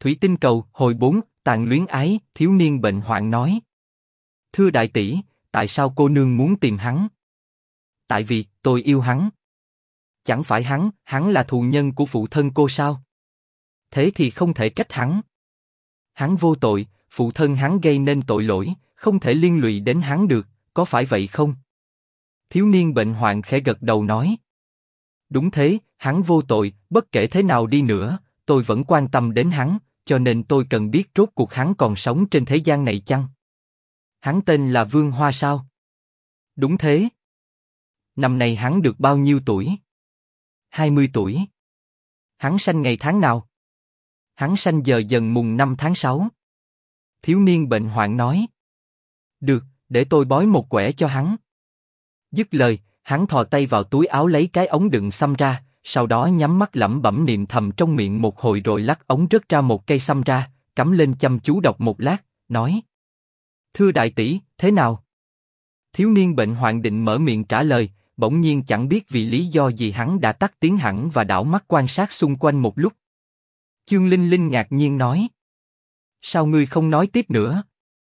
Thủy tinh cầu, hồi 4, tàn luyến ái, thiếu niên bệnh hoạn nói. Thưa đại tỷ, tại sao cô nương muốn tìm hắn? Tại vì, tôi yêu hắn. Chẳng phải hắn là thù nhân của phụ thân cô sao? Thế thì không thể trách hắn. Hắn vô tội, phụ thân hắn gây nên tội lỗi, không thể liên lụy đến hắn được, có phải vậy không? Thiếu niên bệnh hoạn khẽ gật đầu nói. Đúng thế, hắn vô tội, bất kể thế nào đi nữa, tôi vẫn quan tâm đến hắn, cho nên tôi cần biết rốt cuộc hắn còn sống trên thế gian này chăng? Hắn tên là Vương Hoa sao? Đúng thế. Năm nay hắn được bao nhiêu tuổi? 20 tuổi. Hắn sanh ngày tháng nào? Hắn sanh giờ Dần mùng 5 tháng 6. Thiếu niên bệnh hoạn nói. Được, để tôi bói một quẻ cho hắn. Dứt lời, hắn thò tay vào túi áo lấy cái ống đựng sâm ra, sau đó nhắm mắt lẩm bẩm niệm thầm trong miệng một hồi rồi lắc ống rớt ra một cây sâm ra, cắm lên chăm chú đọc một lát, nói. Thưa đại tỷ, thế nào? Thiếu niên bệnh hoạn định mở miệng trả lời, bỗng nhiên chẳng biết vì lý do gì hắn đã tắt tiếng hẳn và đảo mắt quan sát xung quanh một lúc. Chương Linh Linh ngạc nhiên nói. Sao ngươi không nói tiếp nữa?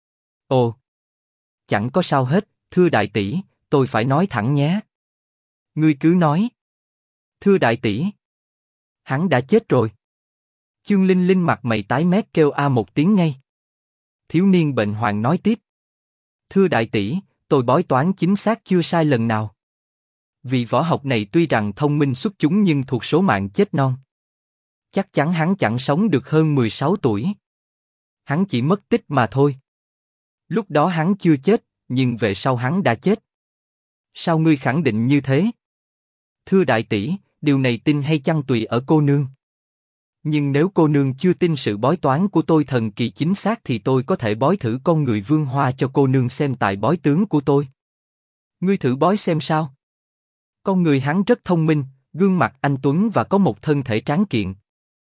Ồ, chẳng có sao hết, thưa đại tỷ, tôi phải nói thẳng nhé. Ngươi cứ nói. Thưa đại tỷ, hắn đã chết rồi. Chương Linh Linh mặt mày tái mét kêu a một tiếng ngay. Thiếu niên bệnh hoạn nói tiếp. Thưa đại tỷ, tôi bói toán chính xác chưa sai lần nào. Vị võ học này tuy rằng thông minh xuất chúng nhưng thuộc số mạng chết non. Chắc chắn hắn chẳng sống được hơn 16 tuổi. Hắn chỉ mất tích mà thôi. Lúc đó hắn chưa chết, nhưng về sau hắn đã chết. Sao ngươi khẳng định như thế? Thưa đại tỷ, điều này tin hay chăng tùy ở cô nương. Nhưng nếu cô nương chưa tin sự bói toán của tôi thần kỳ chính xác thì tôi có thể bói thử con người Vương Hoa cho cô nương xem tài bói tướng của tôi. Ngươi thử bói xem sao? Con người hắn rất thông minh, gương mặt anh tuấn và có một thân thể tráng kiện.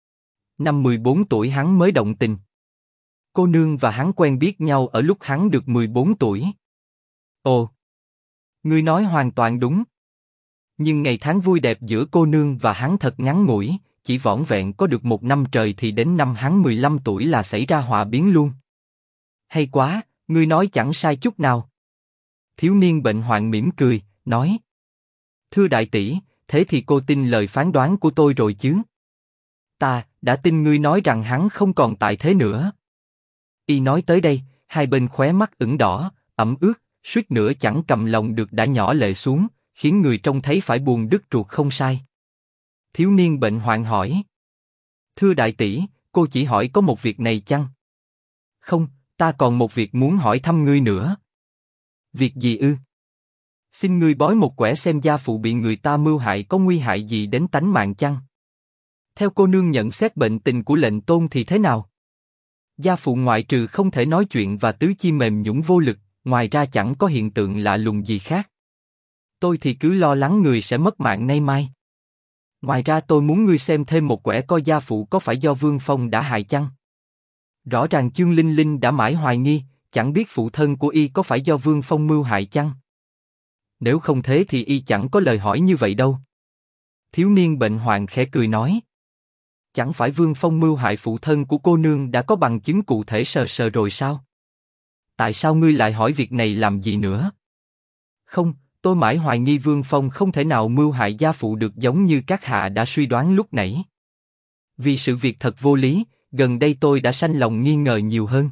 Năm 14 tuổi hắn mới động tình. Cô nương và hắn quen biết nhau ở lúc hắn được 14 tuổi. Ồ, ngươi nói hoàn toàn đúng. Nhưng ngày tháng vui đẹp giữa cô nương và hắn thật ngắn ngủi, chỉ vỏn vẹn có được 1 năm trời thì đến năm hắn 15 tuổi là xảy ra họa biến luôn. Hay quá, ngươi nói chẳng sai chút nào. Thiếu niên bệnh hoạn mỉm cười, nói. Thưa đại tỷ, thế thì cô tin lời phán đoán của tôi rồi chứ? Ta đã tin ngươi nói rằng hắn không còn tại thế nữa. Y nói tới đây, hai bên khóe mắt ửng đỏ, ẩm ướt, suýt nữa chẳng cầm lòng được đã nhỏ lệ xuống, khiến người trông thấy phải buồn đứt ruột không sai. Thiếu niên bệnh hoạn hỏi. Thưa đại tỷ, cô chỉ hỏi có một việc này chăng? Không, ta còn một việc muốn hỏi thăm ngươi nữa. Việc gì ư? Xin ngươi bói một quẻ xem gia phụ bị người ta mưu hại có nguy hại gì đến tánh mạng chăng? Theo cô nương nhận xét bệnh tình của lệnh tôn thì thế nào? Gia phụ ngoại trừ không thể nói chuyện và tứ chi mềm nhũn vô lực, ngoài ra chẳng có hiện tượng lạ lùng gì khác. Tôi thì cứ lo lắng người sẽ mất mạng nay mai. Ngoài ra tôi muốn ngươi xem thêm một quẻ coi gia phụ có phải do Vương Phong đã hại chăng? Rõ ràng Chương Linh Linh đã mãi hoài nghi, chẳng biết phụ thân của y có phải do Vương Phong mưu hại chăng? Nếu không thế thì y chẳng có lời hỏi như vậy đâu. Thiếu niên bệnh hoạn khẽ cười nói. Chẳng phải Vương Phong mưu hại phụ thân của cô nương đã có bằng chứng cụ thể sờ sờ rồi sao? Tại sao ngươi lại hỏi việc này làm gì nữa? Không, tôi mãi hoài nghi Vương Phong không thể nào mưu hại gia phụ được giống như các hạ đã suy đoán lúc nãy. Vì sự việc thật vô lý, gần đây tôi đã sanh lòng nghi ngờ nhiều hơn.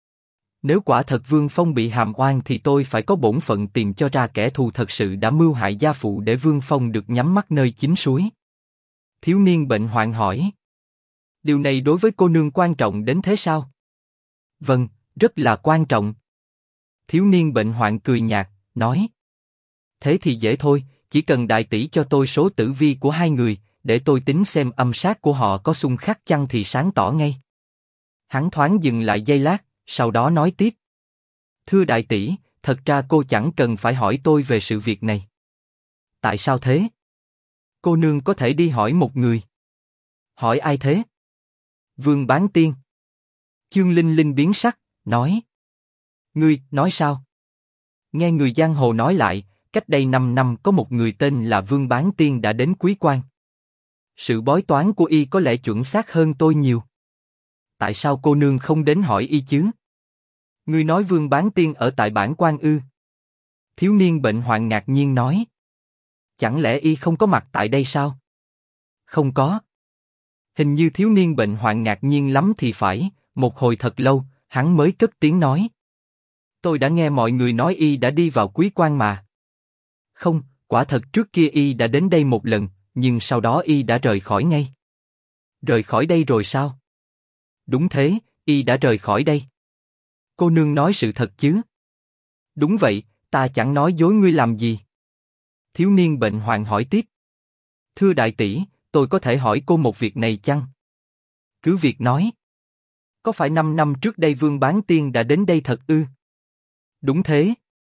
Nếu quả thật Vương Phong bị hàm oan thì tôi phải có bổn phận tìm cho ra kẻ thù thật sự đã mưu hại gia phụ để Vương Phong được nhắm mắt nơi chính suối. Thiếu niên bệnh hoạn hỏi. Điều này đối với cô nương quan trọng đến thế sao? Vâng, rất là quan trọng. Thiếu niên bệnh hoạn cười nhạt, nói. Thế thì dễ thôi, chỉ cần đại tỷ cho tôi số tử vi của hai người, để tôi tính xem âm sát của họ có xung khắc chăng thì sáng tỏ ngay. Hắn thoáng dừng lại giây lát, sau đó nói tiếp. Thưa đại tỷ, thật ra cô chẳng cần phải hỏi tôi về sự việc này. Tại sao thế? Cô nương có thể đi hỏi một người. Hỏi ai thế? Vương Bán Tiên. Chương Linh Linh biến sắc, nói. Ngươi, nói sao? Nghe người giang hồ nói lại, cách đây 5 năm có một người tên là Vương Bán Tiên đã đến Quý Quan. Sự bói toán của y có lẽ chuẩn xác hơn tôi nhiều. Tại sao cô nương không đến hỏi y chứ? Ngươi nói Vương Bán Tiên ở tại Bản Quan ư? Thiếu niên bệnh hoạn ngạc nhiên nói. Chẳng lẽ y không có mặt tại đây sao? Không có. Hình như thiếu niên bệnh hoạn ngạc nhiên lắm thì phải, một hồi thật lâu, hắn mới cất tiếng nói. Tôi đã nghe mọi người nói y đã đi vào Quý Quan mà. Không, quả thật trước kia y đã đến đây một lần, nhưng sau đó y đã rời khỏi ngay. Rời khỏi đây rồi sao? Đúng thế, y đã rời khỏi đây. Cô nương nói sự thật chứ? Đúng vậy, ta chẳng nói dối ngươi làm gì. Thiếu niên bệnh hoạn hỏi tiếp. Thưa đại tỷ, tôi có thể hỏi cô một việc này chăng? Cứ việc nói. Có phải 5 năm trước đây Vương Bán Tiên đã đến đây thật ư? Đúng thế.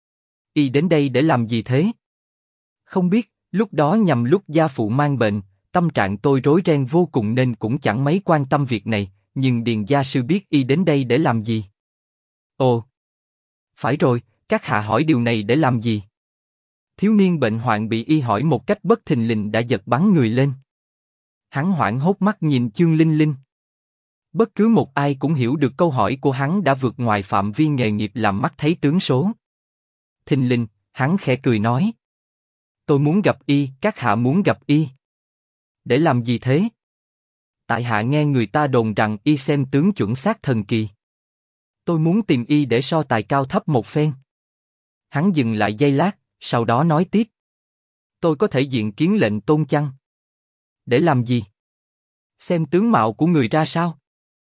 Y đến đây để làm gì thế? Không biết, lúc đó nhằm lúc gia phụ mang bệnh, tâm trạng tôi rối ren vô cùng nên cũng chẳng mấy quan tâm việc này, nhưng Điền gia sư biết y đến đây để làm gì. Ồ, phải rồi, các hạ hỏi điều này để làm gì? Thiếu niên bệnh hoạn bị y hỏi một cách bất thình lình đã giật bắn người lên. Hắn hoảng hốt mắt nhìn Chương Linh Linh. Bất cứ một ai cũng hiểu được câu hỏi của hắn đã vượt ngoài phạm vi nghề nghiệp làm mắt thấy tướng số. Thình lình, hắn khẽ cười nói. Tôi muốn gặp y, các hạ muốn gặp y. Để làm gì thế? Tại hạ nghe người ta đồn rằng y xem tướng chuẩn xác thần kỳ. Tôi muốn tìm y để so tài cao thấp một phen. Hắn dừng lại giây lát, sau đó nói tiếp. Tôi có thể diện kiến lệnh tôn chăng? Để làm gì? Xem tướng mạo của người ra sao?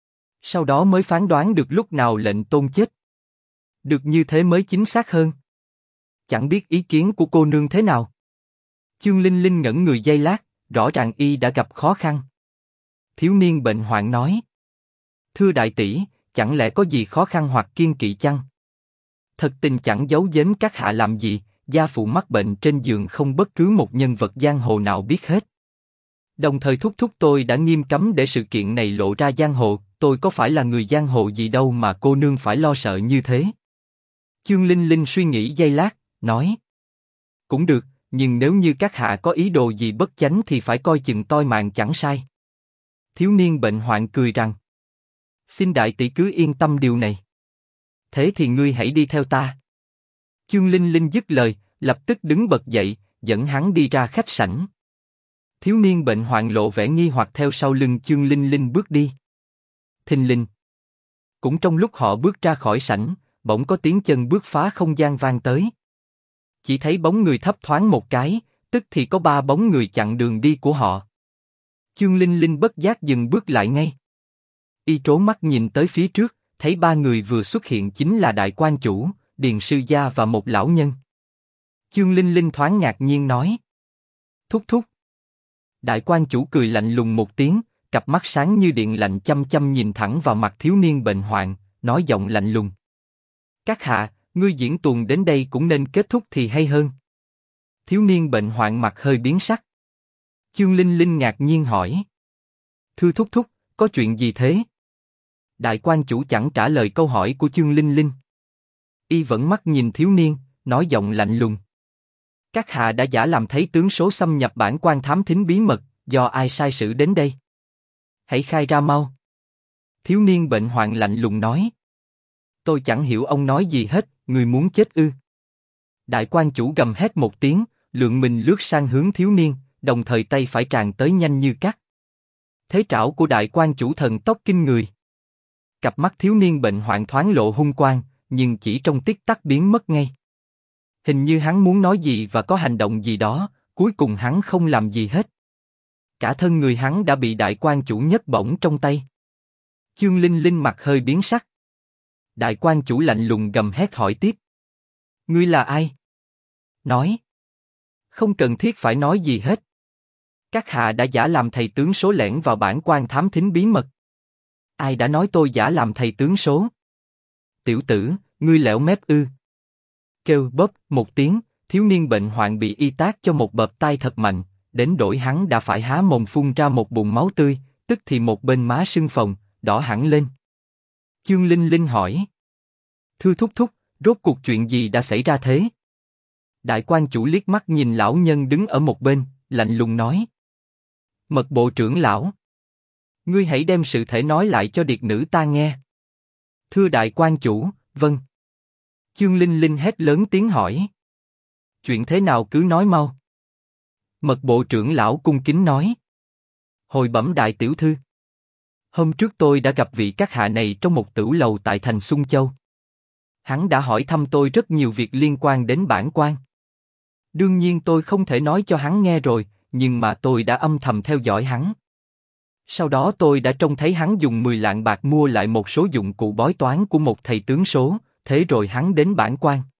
Sau đó mới phán đoán được lúc nào lệnh tôn chết. Được như thế mới chính xác hơn. Chẳng biết ý kiến của cô nương thế nào? Chương Linh Linh ngẩn người giây lát, rõ ràng y đã gặp khó khăn. Thiếu niên bệnh hoạn nói. Thưa đại tỷ, chẳng lẽ có gì khó khăn hoặc kiêng kỵ chăng? Thật tình chẳng giấu giếm các hạ làm gì, gia phụ mắc bệnh trên giường không bất cứ một nhân vật giang hồ nào biết hết. Đồng thời thúc thúc tôi đã nghiêm cấm để sự kiện này lộ ra giang hồ, tôi có phải là người giang hồ gì đâu mà cô nương phải lo sợ như thế. Chương Linh Linh suy nghĩ giây lát, nói. Cũng được, nhưng nếu như các hạ có ý đồ gì bất chánh thì phải coi chừng toi mạng chẳng sai. Thiếu niên bệnh hoạn cười rằng. Xin đại tỷ cứ yên tâm điều này. Thế thì ngươi hãy đi theo ta. Chương Linh Linh dứt lời, lập tức đứng bật dậy, dẫn hắn đi ra khách sảnh. Thiếu niên bệnh hoạn lộ vẻ nghi hoặc theo sau lưng Chương Linh Linh bước đi. Thình lình. Cũng trong lúc họ bước ra khỏi sảnh, bỗng có tiếng chân bước phá không gian vang tới. Chỉ thấy bóng người thấp thoáng một cái, tức thì có 3 bóng người chặn đường đi của họ. Chương Linh Linh bất giác dừng bước lại ngay. Y trố mắt nhìn tới phía trước, thấy 3 người vừa xuất hiện chính là đại quan chủ, Điền sư gia và một lão nhân. Chương Linh Linh thoáng ngạc nhiên nói. Thúc thúc. Đại quan chủ cười lạnh lùng một tiếng, cặp mắt sáng như điện lạnh chăm chăm nhìn thẳng vào mặt thiếu niên bệnh hoạn, nói giọng lạnh lùng. Các hạ, ngươi diễn tuồng đến đây cũng nên kết thúc thì hay hơn. Thiếu niên bệnh hoạn mặt hơi biến sắc. Chương Linh Linh ngạc nhiên hỏi. Thưa thúc thúc, có chuyện gì thế? Đại quan chủ chẳng trả lời câu hỏi của Chương Linh Linh. Y vẫn mắt nhìn thiếu niên, nói giọng lạnh lùng. Các hạ đã giả làm thấy tướng số xâm nhập Bản Quan thám thính bí mật, do ai sai sử đến đây? Hãy khai ra mau. Thiếu niên bệnh hoạn lạnh lùng nói. Tôi chẳng hiểu ông nói gì hết, người muốn chết ư? Đại quan chủ gầm hét một tiếng, lượng mình lướt sang hướng thiếu niên, đồng thời tay phải tràn tới nhanh như cắt. Thế trảo của đại quan chủ thần tốc kinh người. Cặp mắt thiếu niên bệnh hoạn thoáng lộ hung quang, nhưng chỉ trong tích tắc biến mất ngay. Hình như hắn muốn nói gì và có hành động gì đó, cuối cùng hắn không làm gì hết. Cả thân người hắn đã bị đại quan chủ nhấc bổng trong tay. Chương Linh Linh mặt hơi biến sắc. Đại quan chủ lạnh lùng gầm hét hỏi tiếp. Ngươi là ai? Nói. Không cần thiết phải nói gì hết. Các hạ đã giả làm thầy tướng số lẻn vào Bản Quan thám thính bí mật. Ai đã nói tôi giả làm thầy tướng số? Tiểu tử, ngươi lẻo mép ư? Kêu bóp một tiếng, thiếu niên bệnh hoạn bị y tác cho một bợp tai thật mạnh, đến đổi hắn đã phải há mồm phun ra một bùn máu tươi, tức thì một bên má sưng phồng, đỏ hẳn lên. Chương Linh Linh hỏi. Thưa thúc thúc, rốt cuộc chuyện gì đã xảy ra thế? Đại quan chủ liếc mắt nhìn lão nhân đứng ở một bên, lạnh lùng nói. Mật bộ trưởng lão. Ngươi hãy đem sự thể nói lại cho điệt nữ ta nghe. Thưa đại quan chủ, vâng. Chương Linh Linh hét lớn tiếng hỏi. Chuyện thế nào cứ nói mau. Mật bộ trưởng lão cung kính nói. Hồi bẩm đại tiểu thư. Hôm trước tôi đã gặp vị các hạ này trong một tửu lầu tại thành Xuân Châu. Hắn đã hỏi thăm tôi rất nhiều việc liên quan đến bản quan. Đương nhiên tôi không thể nói cho hắn nghe rồi, nhưng mà tôi đã âm thầm theo dõi hắn. Sau đó tôi đã trông thấy hắn dùng 10 lạng bạc mua lại một số dụng cụ bói toán của một thầy tướng số, thế rồi hắn đến bản quan.